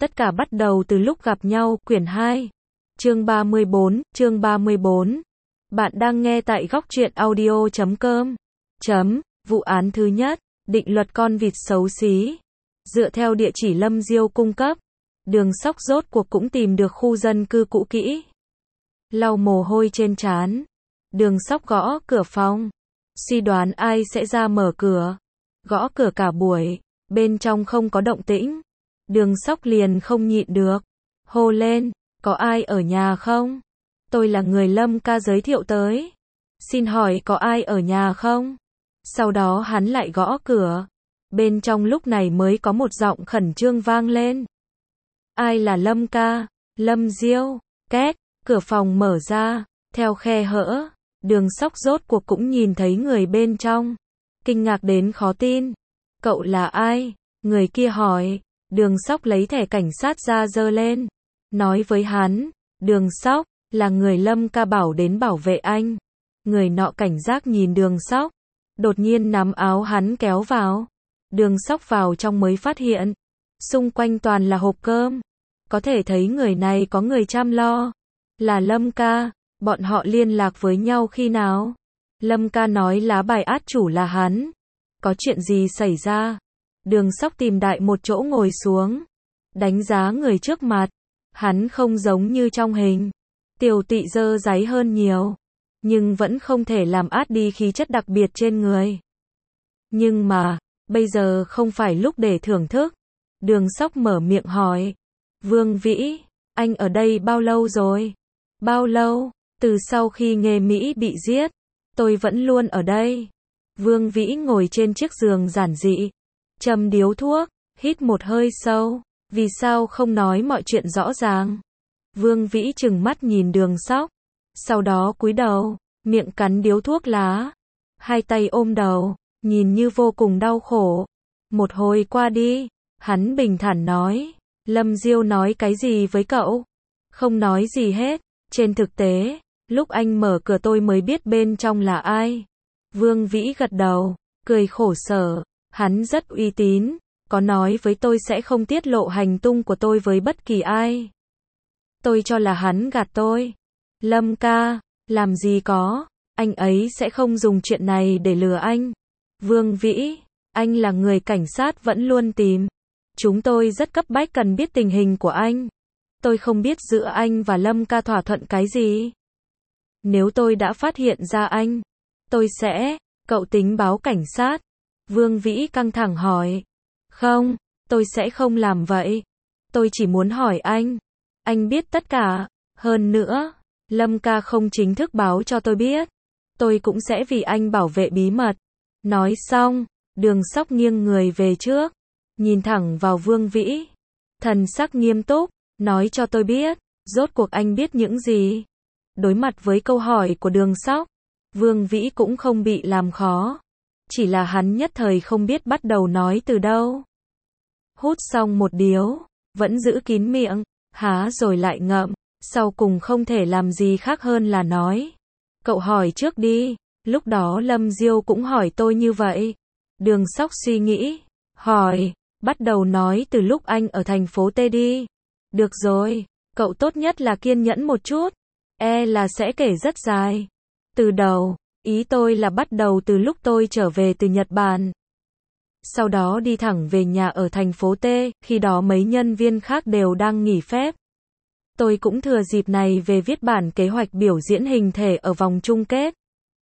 Tất cả bắt đầu từ lúc gặp nhau, quyển 2. Chương 34. Bạn đang nghe tại góc truyện audio.com. Vụ án thứ nhất, định luật con vịt xấu xí. Dựa theo địa chỉ Lâm Diêu cung cấp, Đường Sóc rốt cuộc cũng tìm được khu dân cư cũ kỹ. Lau mồ hôi trên trán, Đường Sóc gõ cửa phòng, suy đoán ai sẽ ra mở cửa. Gõ cửa cả buổi, bên trong không có động tĩnh. Đường Sóc liền không nhịn được, hô lên, có ai ở nhà không? Tôi là người Lâm ca giới thiệu tới. Xin hỏi có ai ở nhà không? Sau đó hắn lại gõ cửa. Bên trong lúc này mới có một giọng khẩn trương vang lên. Ai là Lâm ca? Lâm Diêu. Két, cửa phòng mở ra, theo khe hở, Đường Sóc rốt cuộc cũng nhìn thấy người bên trong. Kinh ngạc đến khó tin. Cậu là ai? Người kia hỏi. Đường Sóc lấy thẻ cảnh sát ra giơ lên. Nói với hắn, Đường Sóc, là người Lâm ca bảo đến bảo vệ anh. Người nọ cảnh giác nhìn Đường Sóc, đột nhiên nắm áo hắn kéo vào. Đường Sóc vào trong mới phát hiện, xung quanh toàn là hộp cơm. Có thể thấy người này có người chăm lo. Là Lâm ca, bọn họ liên lạc với nhau khi nào? Lâm ca nói lá bài át chủ là hắn. Có chuyện gì xảy ra? Đường Sóc tìm đại một chỗ ngồi xuống, đánh giá người trước mặt. Hắn không giống như trong hình, tiều tụy dơ dáy hơn nhiều, nhưng vẫn không thể làm át đi khí chất đặc biệt trên người. Nhưng mà, bây giờ không phải lúc để thưởng thức. Đường Sóc mở miệng hỏi. Vương Vĩ, anh ở đây bao lâu rồi? Bao lâu? Từ sau khi Nghê Mỹ bị giết, tôi vẫn luôn ở đây. Vương Vĩ ngồi trên chiếc giường giản dị, châm điếu thuốc, hít một hơi sâu. Vì sao không nói mọi chuyện rõ ràng? Vương Vĩ trừng mắt nhìn Đường Sóc, sau đó cúi đầu, miệng cắn điếu thuốc lá, hai tay ôm đầu, nhìn như vô cùng đau khổ. Một hồi qua đi, hắn bình thản nói, Lâm Diêu nói cái gì với cậu? Không nói gì hết. Trên thực tế, lúc anh mở cửa tôi mới biết bên trong là ai. Vương Vĩ gật đầu, cười khổ sở, hắn rất uy tín. Có nói với tôi sẽ không tiết lộ hành tung của tôi với bất kỳ ai. Tôi cho là hắn gạt tôi. Lâm ca, làm gì có, anh ấy sẽ không dùng chuyện này để lừa anh. Vương Vĩ, anh là người cảnh sát vẫn luôn tìm. Chúng tôi rất cấp bách cần biết tình hình của anh. Tôi không biết giữa anh và Lâm ca thỏa thuận cái gì. Nếu tôi đã phát hiện ra anh, tôi sẽ, cậu tính báo cảnh sát? Vương Vĩ căng thẳng hỏi. Không, tôi sẽ không làm vậy. Tôi chỉ muốn hỏi anh biết tất cả. Hơn nữa, Lâm ca không chính thức báo cho tôi biết. Tôi cũng sẽ vì anh bảo vệ bí mật. Nói xong, Đường Sóc nghiêng người về trước, nhìn thẳng vào Vương Vĩ. Thần sắc nghiêm túc, nói cho tôi biết, rốt cuộc anh biết những gì? Đối mặt với câu hỏi của Đường Sóc, Vương Vĩ cũng không bị làm khó. Chỉ là hắn nhất thời không biết bắt đầu nói từ đâu. Hút xong một điếu, vẫn giữ kín miệng, há rồi lại ngậm, sau cùng không thể làm gì khác hơn là nói. Cậu hỏi trước đi, lúc đó Lâm Diêu cũng hỏi tôi như vậy. Đường Sóc suy nghĩ, hỏi, bắt đầu nói từ lúc anh ở thành phố T đi. Được rồi, cậu tốt nhất là kiên nhẫn một chút, là sẽ kể rất dài. Từ đầu, ý tôi là bắt đầu từ lúc tôi trở về từ Nhật Bản. Sau đó đi thẳng về nhà ở thành phố T, khi đó mấy nhân viên khác đều đang nghỉ phép. Tôi cũng thừa dịp này về viết bản kế hoạch biểu diễn hình thể ở vòng chung kết.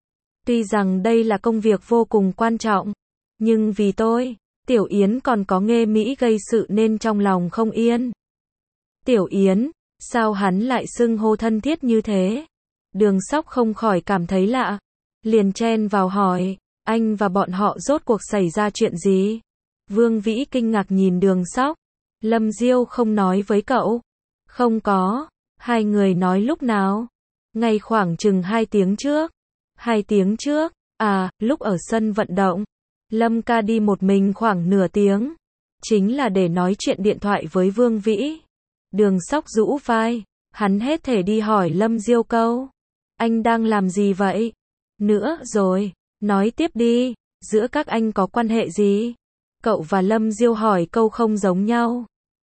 Tuy rằng đây là công việc vô cùng quan trọng, nhưng vì tôi, Tiểu Yến còn có Nghê Mỹ gây sự nên trong lòng không yên. Tiểu Yến, sao hắn lại xưng hô thân thiết như thế? Đường Sóc không khỏi cảm thấy lạ, liền chen vào hỏi, anh và bọn họ rốt cuộc xảy ra chuyện gì? Vương Vĩ kinh ngạc nhìn Đường Sóc. Lâm Diêu không nói với cậu? Không có. Hai người nói lúc nào? Ngay khoảng chừng 2 tiếng trước. 2 tiếng trước? Lúc ở sân vận động. Lâm ca đi một mình khoảng nửa tiếng. Chính là để nói chuyện điện thoại với Vương Vĩ. Đường Sóc rũ vai. Hắn hết thể đi hỏi Lâm Diêu câu. Anh đang làm gì vậy? Nữa rồi. Nói tiếp đi, giữa các anh có quan hệ gì? Cậu và Lâm Diêu hỏi câu không giống nhau.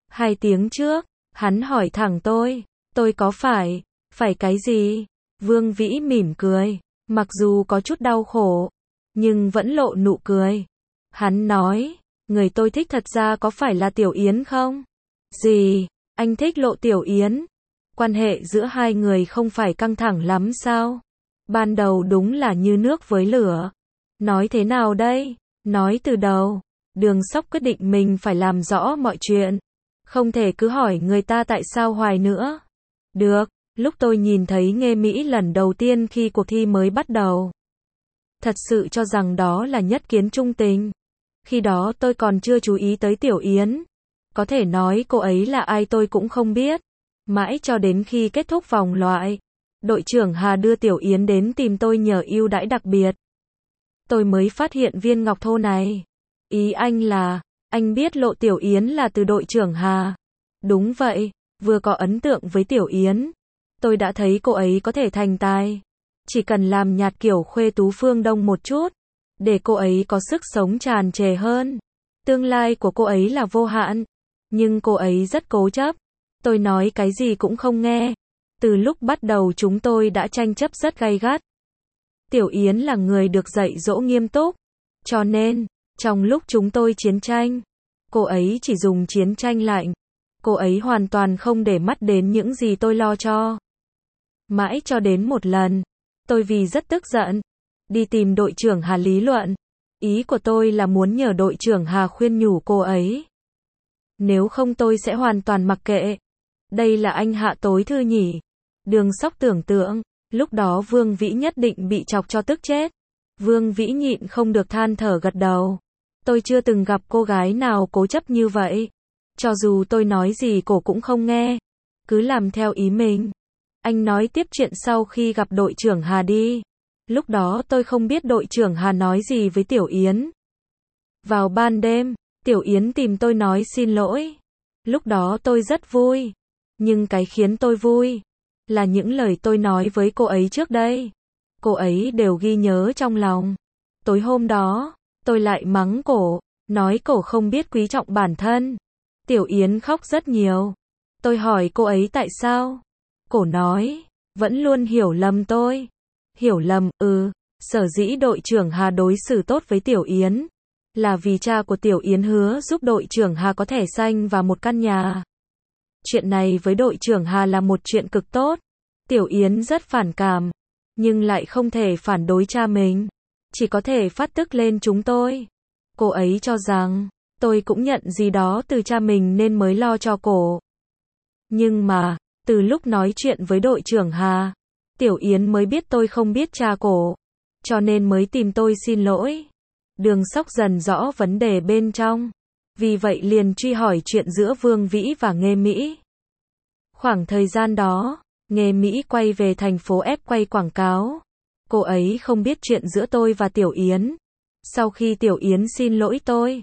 2 tiếng trước, hắn hỏi thẳng tôi có phải cái gì? Vương Vĩ mỉm cười, mặc dù có chút đau khổ, nhưng vẫn lộ nụ cười. Hắn nói, người tôi thích thật ra có phải là Tiểu Yến không? Gì? Anh thích Lộ Tiểu Yến? Quan hệ giữa hai người không phải căng thẳng lắm sao? Ban đầu đúng là như nước với lửa. Nói thế nào đây? Nói từ đầu. Đường Sóc quyết định mình phải làm rõ mọi chuyện. Không thể cứ hỏi người ta tại sao hoài nữa. Được, lúc tôi nhìn thấy Nghê Mỹ lần đầu tiên khi cuộc thi mới bắt đầu. Thật sự cho rằng đó là nhất kiến trung tình. Khi đó tôi còn chưa chú ý tới Tiểu Yến. Có thể nói cô ấy là ai tôi cũng không biết. Mãi cho đến khi kết thúc vòng loại, đội trưởng Hà đưa Tiểu Yến đến tìm tôi nhờ ưu đãi đặc biệt. Tôi mới phát hiện viên ngọc thô này. Ý anh là, anh biết Lộ Tiểu Yến là từ đội trưởng Hà. Đúng vậy, vừa có ấn tượng với Tiểu Yến. Tôi đã thấy cô ấy có thể thành tài. Chỉ cần làm nhạt kiểu Khuê Tú Phương Đông một chút, để cô ấy có sức sống tràn trề hơn. Tương lai của cô ấy là vô hạn. Nhưng cô ấy rất cố chấp. Tôi nói cái gì cũng không nghe. Từ lúc bắt đầu chúng tôi đã tranh chấp rất gay gắt. Tiểu Yến là người được dạy dỗ nghiêm túc. Cho nên, trong lúc chúng tôi chiến tranh, cô ấy chỉ dùng chiến tranh lạnh. Cô ấy hoàn toàn không để mắt đến những gì tôi lo cho. Mãi cho đến một lần, tôi vì rất tức giận, đi tìm đội trưởng Hà lý luận. Ý của tôi là muốn nhờ đội trưởng Hà khuyên nhủ cô ấy. Nếu không tôi sẽ hoàn toàn mặc kệ. Đây là anh Hạ tối thư nhỉ? Đường Sóc tưởng tượng, lúc đó Vương Vĩ nhất định bị chọc cho tức chết. Vương Vĩ nhịn không được than thở gật đầu. Tôi chưa từng gặp cô gái nào cố chấp như vậy. Cho dù tôi nói gì cô cũng không nghe. Cứ làm theo ý mình. Anh nói tiếp chuyện sau khi gặp đội trưởng Hà đi. Lúc đó tôi không biết đội trưởng Hà nói gì với Tiểu Yến. Vào ban đêm, Tiểu Yến tìm tôi nói xin lỗi. Lúc đó tôi rất vui. Nhưng cái khiến tôi vui là những lời tôi nói với cô ấy trước đây. Cô ấy đều ghi nhớ trong lòng. Tối hôm đó, tôi lại mắng cổ, nói cổ không biết quý trọng bản thân. Tiểu Yến khóc rất nhiều. Tôi hỏi cô ấy tại sao? Cổ nói, vẫn luôn hiểu lầm tôi. Hiểu lầm, sở dĩ đội trưởng Hà đối xử tốt với Tiểu Yến là vì cha của Tiểu Yến hứa giúp đội trưởng Hà có thẻ xanh và một căn nhà. Chuyện này với đội trưởng Hà là một chuyện cực tốt. Tiểu Yến rất phản cảm, nhưng lại không thể phản đối cha mình. Chỉ có thể phát tức lên chúng tôi. Cô ấy cho rằng, tôi cũng nhận gì đó từ cha mình nên mới lo cho cổ. Nhưng mà, từ lúc nói chuyện với đội trưởng Hà, Tiểu Yến mới biết tôi không biết cha cổ. Cho nên mới tìm tôi xin lỗi. Đường Sóc dần rõ vấn đề bên trong. Vì vậy liền truy hỏi chuyện giữa Vương Vĩ và Nghê Mỹ. Khoảng thời gian đó, Nghê Mỹ quay về thành phố F quay quảng cáo. Cô ấy không biết chuyện giữa tôi và Tiểu Yến. Sau khi Tiểu Yến xin lỗi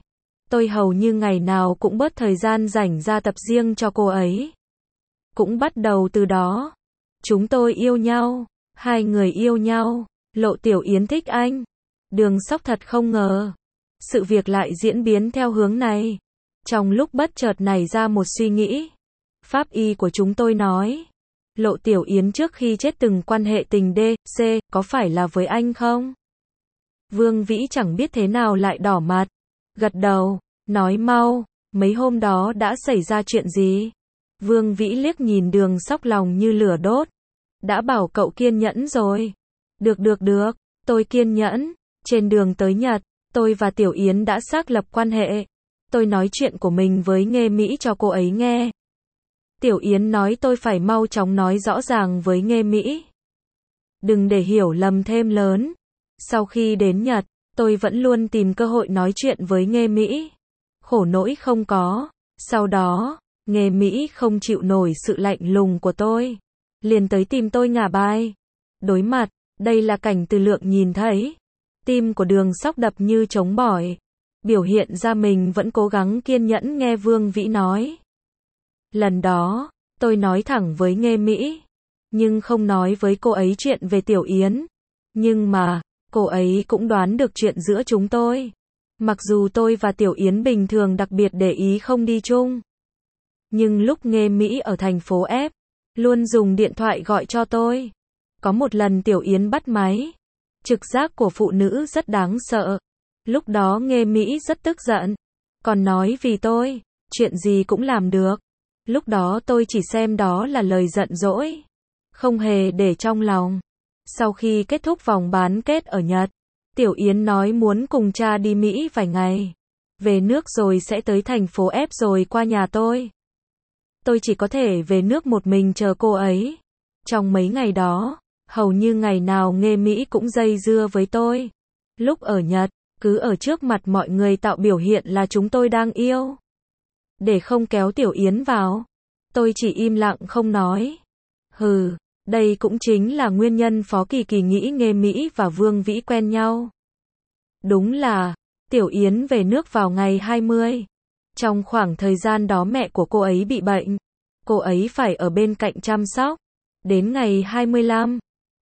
tôi hầu như ngày nào cũng bớt thời gian rảnh ra tập riêng cho cô ấy. Cũng bắt đầu từ đó, chúng tôi yêu nhau, hai người yêu nhau, Lộ Tiểu Yến thích anh. Đường Sóc thật không ngờ, sự việc lại diễn biến theo hướng này. Trong lúc bất chợt nảy ra một suy nghĩ, pháp y của chúng tôi nói, Lộ Tiểu Yến trước khi chết từng quan hệ tình D.C, có phải là với anh không? Vương Vĩ chẳng biết thế nào lại đỏ mặt, gật đầu, nói mau, mấy hôm đó đã xảy ra chuyện gì? Vương Vĩ liếc nhìn Đường Sóc lòng như lửa đốt. Đã bảo cậu kiên nhẫn rồi. Được, tôi kiên nhẫn. Trên đường tới Nhật, tôi và Tiểu Yến đã xác lập quan hệ. Tôi nói chuyện của mình với Nghê Mỹ cho cô ấy nghe. Tiểu Yến nói tôi phải mau chóng nói rõ ràng với Nghê Mỹ. Đừng để hiểu lầm thêm lớn. Sau khi đến Nhật, tôi vẫn luôn tìm cơ hội nói chuyện với Nghê Mỹ. Khổ nỗi không có. Sau đó, Nghê Mỹ không chịu nổi sự lạnh lùng của tôi. Liền tới tìm tôi ngả bài. Đối mặt, đây là cảnh Từ Lượng nhìn thấy. Tim của Đường Sóc đập như trống bỏi. Biểu hiện ra mình vẫn cố gắng kiên nhẫn nghe Vương Vĩ nói. Lần đó, tôi nói thẳng với Nghê Mỹ. Nhưng không nói với cô ấy chuyện về Tiểu Yến. Nhưng mà, cô ấy cũng đoán được chuyện giữa chúng tôi. Mặc dù tôi và Tiểu Yến bình thường đặc biệt để ý không đi chung. Nhưng lúc Nghê Mỹ ở thành phố F, luôn dùng điện thoại gọi cho tôi. Có một lần Tiểu Yến bắt máy. Trực giác của phụ nữ rất đáng sợ. Lúc đó Nghê Mỹ rất tức giận. Còn nói vì tôi, chuyện gì cũng làm được. Lúc đó tôi chỉ xem đó là lời giận dỗi. Không hề để trong lòng. Sau khi kết thúc vòng bán kết ở Nhật, Tiểu Yến nói muốn cùng cha đi Mỹ vài ngày. Về nước rồi sẽ tới thành phố F rồi qua nhà tôi. Tôi chỉ có thể về nước một mình chờ cô ấy. Trong mấy ngày đó, hầu như ngày nào Nghê Mỹ cũng dây dưa với tôi. Lúc ở Nhật, cứ ở trước mặt mọi người tạo biểu hiện là chúng tôi đang yêu. Để không kéo Tiểu Yến vào, tôi chỉ im lặng không nói. Đây cũng chính là nguyên nhân Phó Kỳ Kỳ nghĩ Nghê Mỹ và Vương Vĩ quen nhau. Đúng là, Tiểu Yến về nước vào ngày 20. Trong khoảng thời gian đó mẹ của cô ấy bị bệnh. Cô ấy phải ở bên cạnh chăm sóc. Đến ngày 25,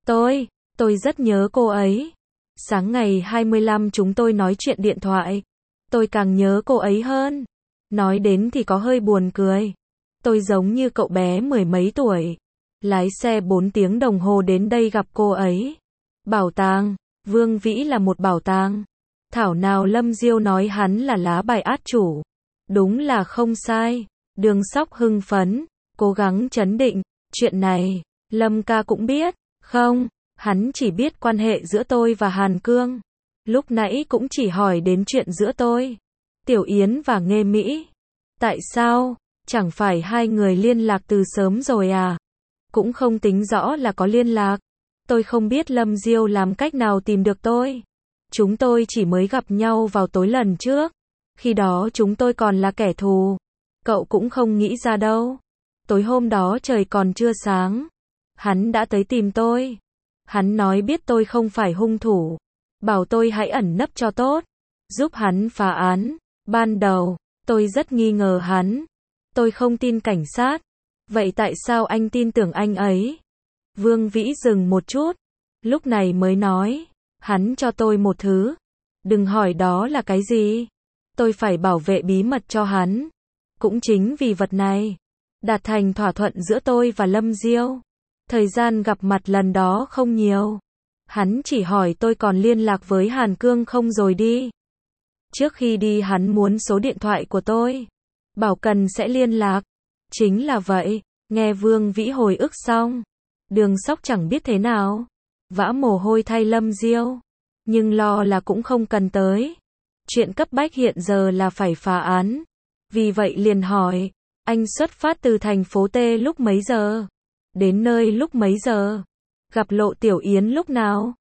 tôi rất nhớ cô ấy. Sáng ngày 25 chúng tôi nói chuyện điện thoại. Tôi càng nhớ cô ấy hơn. Nói đến thì có hơi buồn cười. Tôi giống như cậu bé mười mấy tuổi. Lái xe 4 tiếng đồng hồ đến đây gặp cô ấy. Bảo tàng, Vương Vĩ là một bảo tàng. Thảo nào Lâm Diêu nói hắn là lá bài át chủ. Đúng là không sai. Đường Sóc hưng phấn, cố gắng trấn định. Chuyện này, Lâm ca cũng biết. Không, hắn chỉ biết quan hệ giữa tôi và Hàn Cương. Lúc nãy cũng chỉ hỏi đến chuyện giữa tôi, Tiểu Yến và Nghê Mỹ. Tại sao? Chẳng phải hai người liên lạc từ sớm rồi à? Cũng không tính rõ là có liên lạc. Tôi không biết Lâm Diêu làm cách nào tìm được tôi. Chúng tôi chỉ mới gặp nhau vào tối lần trước. Khi đó chúng tôi còn là kẻ thù. Cậu cũng không nghĩ ra đâu. Tối hôm đó trời còn chưa sáng. Hắn đã tới tìm tôi. Hắn nói biết tôi không phải hung thủ. Bảo tôi hãy ẩn nấp cho tốt. Giúp hắn phá án. Ban đầu, tôi rất nghi ngờ hắn. Tôi không tin cảnh sát. Vậy tại sao anh tin tưởng anh ấy? Vương Vĩ dừng một chút. Lúc này mới nói. Hắn cho tôi một thứ. Đừng hỏi đó là cái gì. Tôi phải bảo vệ bí mật cho hắn. Cũng chính vì vật này, đạt thành thỏa thuận giữa tôi và Lâm Diêu. Thời gian gặp mặt lần đó không nhiều. Hắn chỉ hỏi tôi còn liên lạc với Hàn Cương không rồi đi. Trước khi đi hắn muốn số điện thoại của tôi. Bảo cần sẽ liên lạc. Chính là vậy. Nghe Vương Vĩ hồi ức xong. Đường Sóc chẳng biết thế nào. Vã mồ hôi thay Lâm Diêu. Nhưng lo là cũng không cần tới. Chuyện cấp bách hiện giờ là phải phá án. Vì vậy liền hỏi. Anh xuất phát từ thành phố T lúc mấy giờ? Đến nơi lúc mấy giờ? Gặp Lộ Tiểu Yến lúc nào?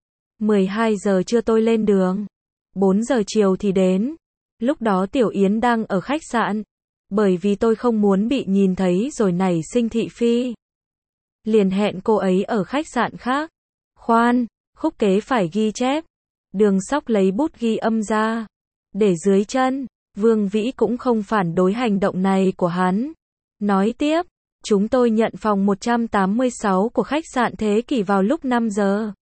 12 giờ trưa tôi lên đường. 4 giờ chiều thì đến. Lúc đó Tiểu Yến đang ở khách sạn. Bởi vì tôi không muốn bị nhìn thấy rồi nảy sinh thị phi. Liền hẹn cô ấy ở khách sạn khác. Khoan, khúc kế phải ghi chép. Đường Sóc lấy bút ghi âm ra. Để dưới chân. Vương Vĩ cũng không phản đối hành động này của hắn. Nói tiếp. Chúng tôi nhận phòng 186 của khách sạn Thế Kỷ vào lúc 5 giờ.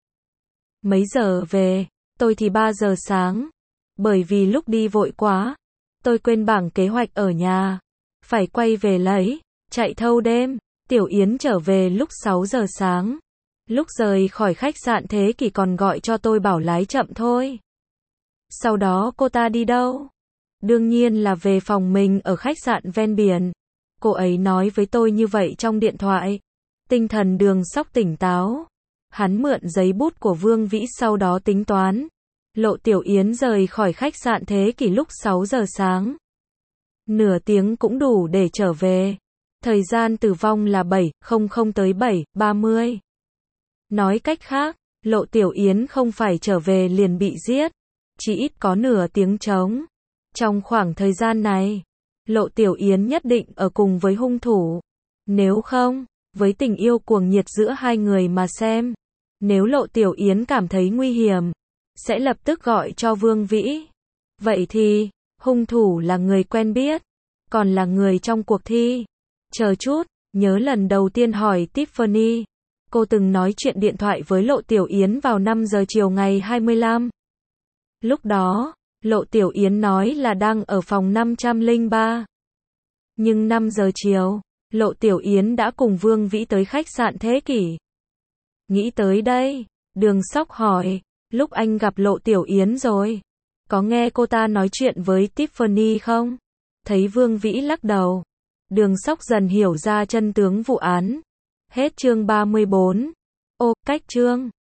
Mấy giờ về? Tôi thì 3 giờ sáng. Bởi vì lúc đi vội quá. Tôi quên bảng kế hoạch ở nhà. Phải quay về lấy. Chạy thâu đêm. Tiểu Yến trở về lúc 6 giờ sáng. Lúc rời khỏi khách sạn Thế Kỷ còn gọi cho tôi bảo lái chậm thôi. Sau đó cô ta đi đâu? Đương nhiên là về phòng mình ở khách sạn ven biển. Cô ấy nói với tôi như vậy trong điện thoại. Tinh thần Đường Sóc tỉnh táo. Hắn mượn giấy bút của Vương Vĩ sau đó tính toán. Lộ Tiểu Yến rời khỏi khách sạn Thế Kỷ lúc 6 giờ sáng. Nửa tiếng cũng đủ để trở về. Thời gian tử vong là 7:00 tới 7:30. Nói cách khác, Lộ Tiểu Yến không phải trở về liền bị giết. Chỉ ít có nửa tiếng trống. Trong khoảng thời gian này, Lộ Tiểu Yến nhất định ở cùng với hung thủ. Nếu không, với tình yêu cuồng nhiệt giữa hai người mà xem. Nếu Lộ Tiểu Yến cảm thấy nguy hiểm, sẽ lập tức gọi cho Vương Vĩ. Vậy thì, hung thủ là người quen biết, còn là người trong cuộc thi. Chờ chút, nhớ lần đầu tiên hỏi Tiffany. Cô từng nói chuyện điện thoại với Lộ Tiểu Yến vào 5 giờ chiều ngày 25. Lúc đó, Lộ Tiểu Yến nói là đang ở phòng 503. Nhưng 5 giờ chiều, Lộ Tiểu Yến đã cùng Vương Vĩ tới khách sạn Thế Kỷ. Nghĩ tới đây, Đường Sóc hỏi, lúc anh gặp Lộ Tiểu Yến rồi, có nghe cô ta nói chuyện với Tiffany không? Thấy Vương Vĩ lắc đầu, Đường Sóc dần hiểu ra chân tướng vụ án. Hết chương 34. Ô, cách chương